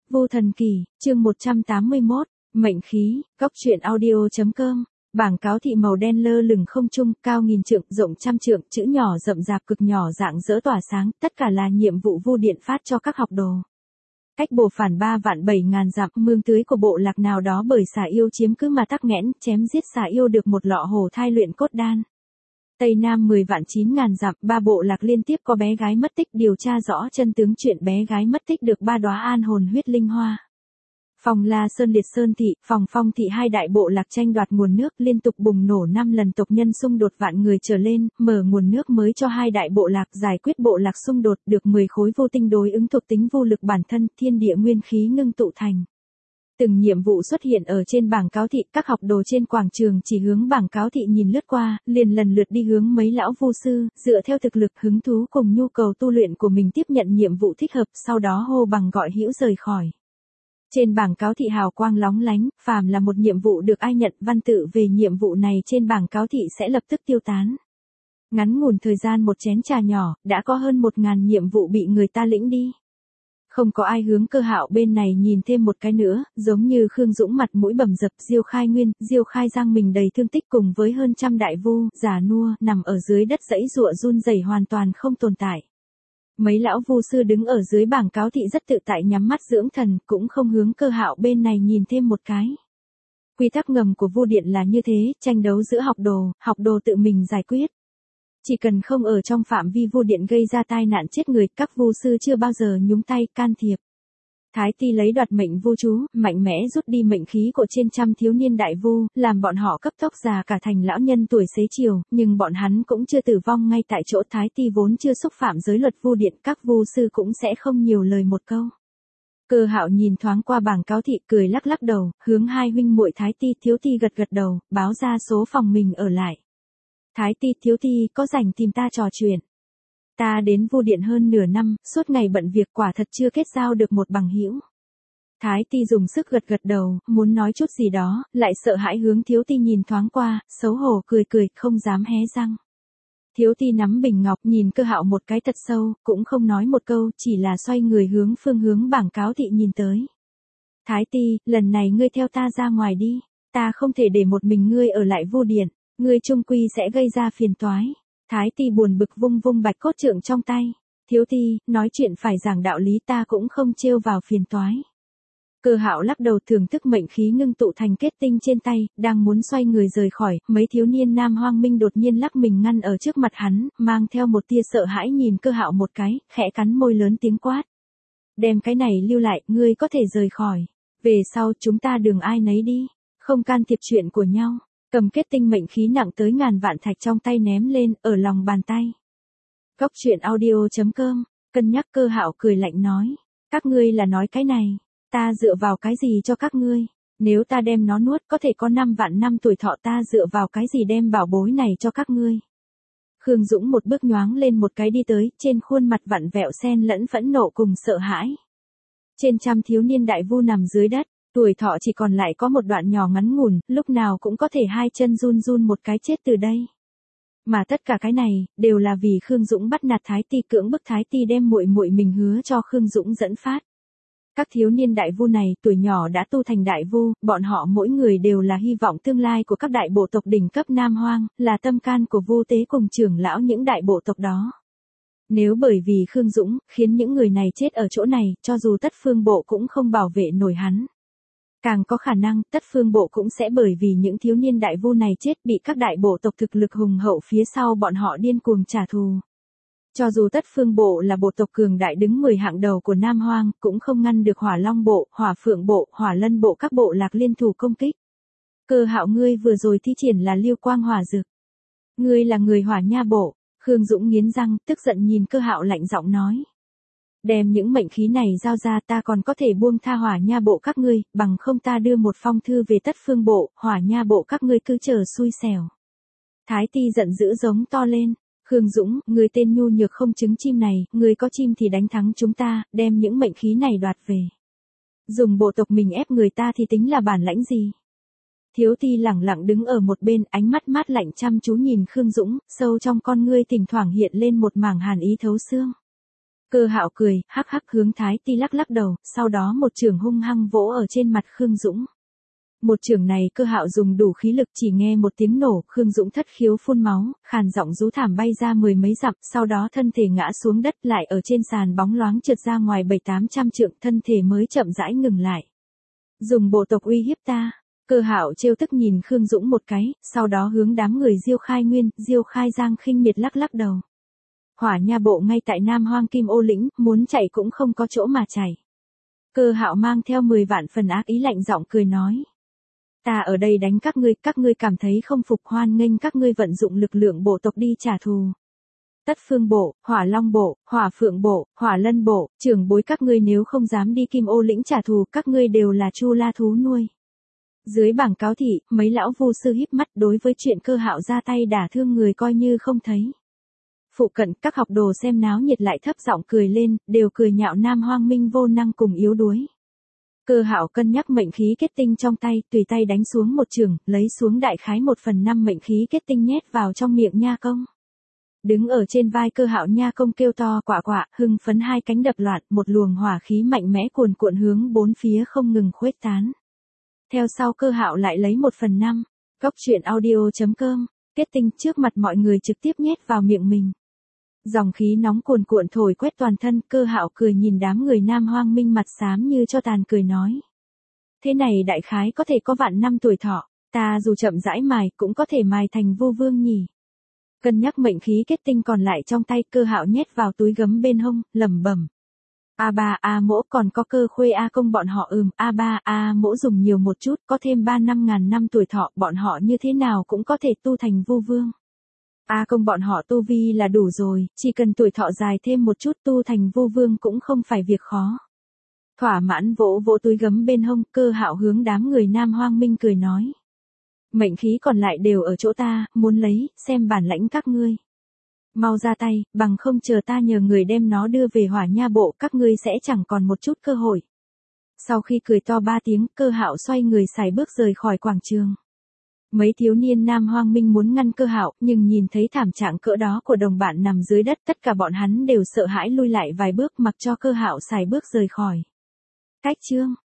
Vô Thần Kỳ, chương 181, Mệnh Khí, Góc Truyện Audio.com. Bảng cáo thị màu đen lơ lửng không trung, cao nghìn trượng, rộng trăm trượng, chữ nhỏ rậm rạp cực nhỏ dạng dỡ tỏa sáng, tất cả là nhiệm vụ Vu Điện phát cho các học đồ. Cách Bồ Phản 3.700.000 dặm, mương tưới của bộ lạc nào đó bởi xà yêu chiếm cứ mà tắc nghẽn, chém giết xà yêu được một lọ hồ thai luyện cốt đan. Tây Nam 10.900.000 dặm, ba bộ lạc liên tiếp có bé gái mất tích, điều tra rõ chân tướng chuyện bé gái mất tích được ba đóa an hồn huyết linh hoa. Phòng La Sơn Liệt Sơn thị, phòng Phong thị hai đại bộ lạc tranh đoạt nguồn nước liên tục bùng nổ 5 lần tộc nhân xung đột vạn người trở lên, mở nguồn nước mới cho hai đại bộ lạc, giải quyết bộ lạc xung đột, được 10 khối vô tinh đối ứng thuộc tính vô lực bản thân, thiên địa nguyên khí ngưng tụ thành. Từng nhiệm vụ xuất hiện ở trên bảng cáo thị, các học đồ trên quảng trường chỉ hướng bảng cáo thị nhìn lướt qua, liền lần lượt đi hướng mấy lão vu sư, dựa theo thực lực hứng thú cùng nhu cầu tu luyện của mình tiếp nhận nhiệm vụ thích hợp, sau đó hô bằng gọi hữu rời khỏi. Trên bảng cáo thị hào quang lóng lánh, phàm là một nhiệm vụ được ai nhận, văn tự về nhiệm vụ này trên bảng cáo thị sẽ lập tức tiêu tán. Ngắn ngủn thời gian một chén trà nhỏ, đã có hơn 1.000 nhiệm vụ bị người ta lĩnh đi. Không có ai hướng Cơ Hạo bên này nhìn thêm một cái nữa, giống như Khương Dũng mặt mũi bầm dập, Diêu Khai Nguyên, Diêu Khai Giang mình đầy thương tích cùng với hơn trăm đại vu, già nua, nằm ở dưới đất dãy giụa run rẩy hoàn toàn không tồn tại. Mấy lão vu sư đứng ở dưới bảng cáo thị rất tự tại nhắm mắt dưỡng thần, cũng không hướng Cơ Hạo bên này nhìn thêm một cái. Quy tắc ngầm của Vu Điện là như thế, tranh đấu giữa học đồ tự mình giải quyết. Chỉ cần không ở trong phạm vi Vu Điện gây ra tai nạn chết người, các vu sư chưa bao giờ nhúng tay can thiệp. Thái Ti lấy đoạt mệnh vu chú, mạnh mẽ rút đi mệnh khí của trên trăm thiếu niên đại vu, làm bọn họ cấp tốc già cả thành lão nhân tuổi xế chiều, nhưng bọn hắn cũng chưa tử vong ngay tại chỗ. Thái Ti vốn chưa xúc phạm giới luật Vu Điện, các vu sư cũng sẽ không nhiều lời một câu. Cơ Hạo nhìn thoáng qua bảng cáo thị, cười lắc lắc đầu, hướng hai huynh muội Thái Ti, Thiếu Ti gật gật đầu, báo ra số phòng mình ở lại. Thái Ti, Thiếu Ti, có rảnh tìm ta trò chuyện. Ta đến Vu Điện hơn nửa năm, suốt ngày bận việc quả thật chưa kết giao được một bằng hữu. Thái Ti dùng sức gật gật đầu, muốn nói chút gì đó, lại sợ hãi hướng Thiếu Ti nhìn thoáng qua, xấu hổ cười cười, không dám hé răng. Thiếu Ti nắm bình ngọc nhìn Cơ Hạo một cái thật sâu, cũng không nói một câu, chỉ là xoay người hướng phương hướng bảng cáo thị nhìn tới. Thái Ti, lần này ngươi theo ta ra ngoài đi, ta không thể để một mình ngươi ở lại Vu Điện, ngươi chung quy sẽ gây ra phiền toái. Thái Ti buồn bực vung vung bạch cốt trượng trong tay. Thiếu Ti, nói chuyện phải giảng đạo lý, ta cũng không trêu vào phiền toái. Cơ Hạo lắc đầu thưởng thức mệnh khí ngưng tụ thành kết tinh trên tay, đang muốn xoay người rời khỏi, mấy thiếu niên nam hoang minh đột nhiên lắc mình ngăn ở trước mặt hắn, mang theo một tia sợ hãi nhìn Cơ Hạo một cái, khẽ cắn môi lớn tiếng quát. Đem cái này lưu lại, ngươi có thể rời khỏi. Về sau chúng ta đường ai nấy đi, không can thiệp chuyện của nhau. Cầm kết tinh mệnh khí nặng tới ngàn vạn thạch trong tay ném lên, ở lòng bàn tay. Góc Truyện Audio.com, cân nhắc. Cơ Hạo cười lạnh nói. Các ngươi là nói cái này, ta dựa vào cái gì cho các ngươi? Nếu ta đem nó nuốt có thể có 5 vạn năm tuổi thọ, ta dựa vào cái gì đem bảo bối này cho các ngươi? Khương Dũng một bước nhoáng lên một cái đi tới, trên khuôn mặt vặn vẹo xen lẫn phẫn nộ cùng sợ hãi. Trên trăm thiếu niên đại vu nằm dưới đất. Tuổi thọ chỉ còn lại có một đoạn nhỏ ngắn ngủn, lúc nào cũng có thể hai chân run run một cái chết từ đây. Mà tất cả cái này, đều là vì Khương Dũng bắt nạt Thái Ti, cưỡng bức Thái Ti đem muội muội mình hứa cho Khương Dũng dẫn phát. Các thiếu niên đại vu này, tuổi nhỏ đã tu thành đại vu, bọn họ mỗi người đều là hy vọng tương lai của các đại bộ tộc đỉnh cấp Nam Hoang, là tâm can của Vu Tế cùng trưởng lão những đại bộ tộc đó. Nếu bởi vì Khương Dũng, khiến những người này chết ở chỗ này, cho dù Tất Phương Bộ cũng không bảo vệ nổi hắn. Càng có khả năng, Tất Phương Bộ cũng sẽ bởi vì những thiếu niên đại vu này chết bị các đại bộ tộc thực lực hùng hậu phía sau bọn họ điên cuồng trả thù. Cho dù Tất Phương Bộ là bộ tộc cường đại đứng 10 hạng đầu của Nam Hoang, cũng không ngăn được Hỏa Long Bộ, Hỏa Phượng Bộ, Hỏa Lân Bộ các bộ lạc liên thủ công kích. Cơ Hạo, ngươi vừa rồi thi triển là Lưu Quang Hỏa Dực. Ngươi là người Hỏa Nha Bộ. Khương Dũng nghiến răng, tức giận nhìn Cơ Hạo lạnh giọng nói. Đem những mệnh khí này giao ra, ta còn có thể buông tha Hỏa Nha Bộ các ngươi, bằng không ta đưa một phong thư về Tất Phương Bộ, Hỏa Nha Bộ các ngươi cứ chờ xui xẻo. Thái Ti giận dữ giống to lên. Khương Dũng, ngươi tên nhu nhược không trứng chim này, ngươi có chim thì đánh thắng chúng ta, đem những mệnh khí này đoạt về. Dùng bộ tộc mình ép người ta thì tính là bản lãnh gì? Thiếu Ti lẳng lặng đứng ở một bên, ánh mắt mát lạnh chăm chú nhìn Khương Dũng, sâu trong con ngươi thỉnh thoảng hiện lên một mảng hàn ý thấu xương. Cơ Hạo cười, hắc hắc hướng Thái Ti lắc lắc đầu, sau đó một chưởng hung hăng vỗ ở trên mặt Khương Dũng. Một chưởng này Cơ Hạo dùng đủ khí lực, chỉ nghe một tiếng nổ, Khương Dũng thất khiếu phun máu, khàn giọng rú thảm bay ra mười mấy dặm, sau đó thân thể ngã xuống đất, lại ở trên sàn bóng loáng trượt ra ngoài 700-800 trượng, thân thể mới chậm rãi ngừng lại. Dùng bộ tộc uy hiếp ta. Cơ Hạo trêu tức nhìn Khương Dũng một cái, sau đó hướng đám người Diêu Khai Nguyên, Diêu Khai Giang khinh miệt lắc lắc đầu. Hỏa Nha bộ ngay tại Nam Hoang Kim Ô lĩnh, muốn chạy cũng không có chỗ mà chạy. Cơ Hạo mang theo 10 vạn phần ác ý lạnh giọng cười nói. Ta ở đây đánh các ngươi cảm thấy không phục, hoan nghênh các ngươi vận dụng lực lượng bộ tộc đi trả thù. Tất Phương bộ, Hỏa Long bộ, Hỏa Phượng bộ, Hỏa Lân bộ, trưởng bối các ngươi nếu không dám đi Kim Ô lĩnh trả thù, các ngươi đều là Chu La thú nuôi. Dưới bảng cáo thị, mấy lão vu sư híp mắt, đối với chuyện Cơ Hạo ra tay đả thương người coi như không thấy. Phụ cận các học đồ xem náo nhiệt lại thấp giọng cười lên, đều cười nhạo Nam Hoang Minh vô năng cùng yếu đuối. Cơ Hạo cân nhắc mệnh khí kết tinh trong tay, tùy tay đánh xuống một chưởng, lấy xuống đại khái 1/5 mệnh khí kết tinh nhét vào trong miệng Nha Công. Đứng ở trên vai Cơ Hạo, Nha Công kêu to quạ quạ, hưng phấn hai cánh đập loạn, một luồng hỏa khí mạnh mẽ cuồn cuộn hướng bốn phía không ngừng khuếch tán. Theo sau Cơ Hạo lại lấy 1/5. Góc truyện audio.com, kết tinh trước mặt mọi người trực tiếp nhét vào miệng mình. Dòng khí nóng cuồn cuộn thổi quét toàn thân, Cơ Hạo cười nhìn đám người Nam Hoang Minh mặt xám như cho tàn cười nói. Thế này đại khái có thể có vạn năm tuổi thọ, ta dù chậm rãi mài cũng có thể mài thành vô vương nhỉ. Cân nhắc mệnh khí kết tinh còn lại trong tay, Cơ Hạo nhét vào túi gấm bên hông, lẩm bẩm. A3 A mỗ còn có Cơ Khuê A Công bọn họ A3 A mỗ dùng nhiều một chút, có thêm 3-5 năm tuổi thọ, bọn họ như thế nào cũng có thể tu thành vô vương. A Công bọn họ tu vi là đủ rồi, chỉ cần tuổi thọ dài thêm một chút tu thành vô vương cũng không phải việc khó. Thỏa mãn vỗ vỗ túi gấm bên hông, Cơ Hạo hướng đám người Nam Hoang Minh cười nói. Mệnh khí còn lại đều ở chỗ ta, muốn lấy, xem bản lãnh các ngươi. Mau ra tay, bằng không chờ ta nhờ người đem nó đưa về Hỏa Nha bộ, các ngươi sẽ chẳng còn một chút cơ hội. Sau khi cười to 3 tiếng, Cơ Hạo xoay người sải bước rời khỏi quảng trường. Mấy thiếu niên Nam Hoang Minh muốn ngăn Cơ Hạo, nhưng nhìn thấy thảm trạng cỡ đó của đồng bạn nằm dưới đất, tất cả bọn hắn đều sợ hãi lui lại vài bước, mặc cho Cơ Hạo sải bước rời khỏi. Cách chương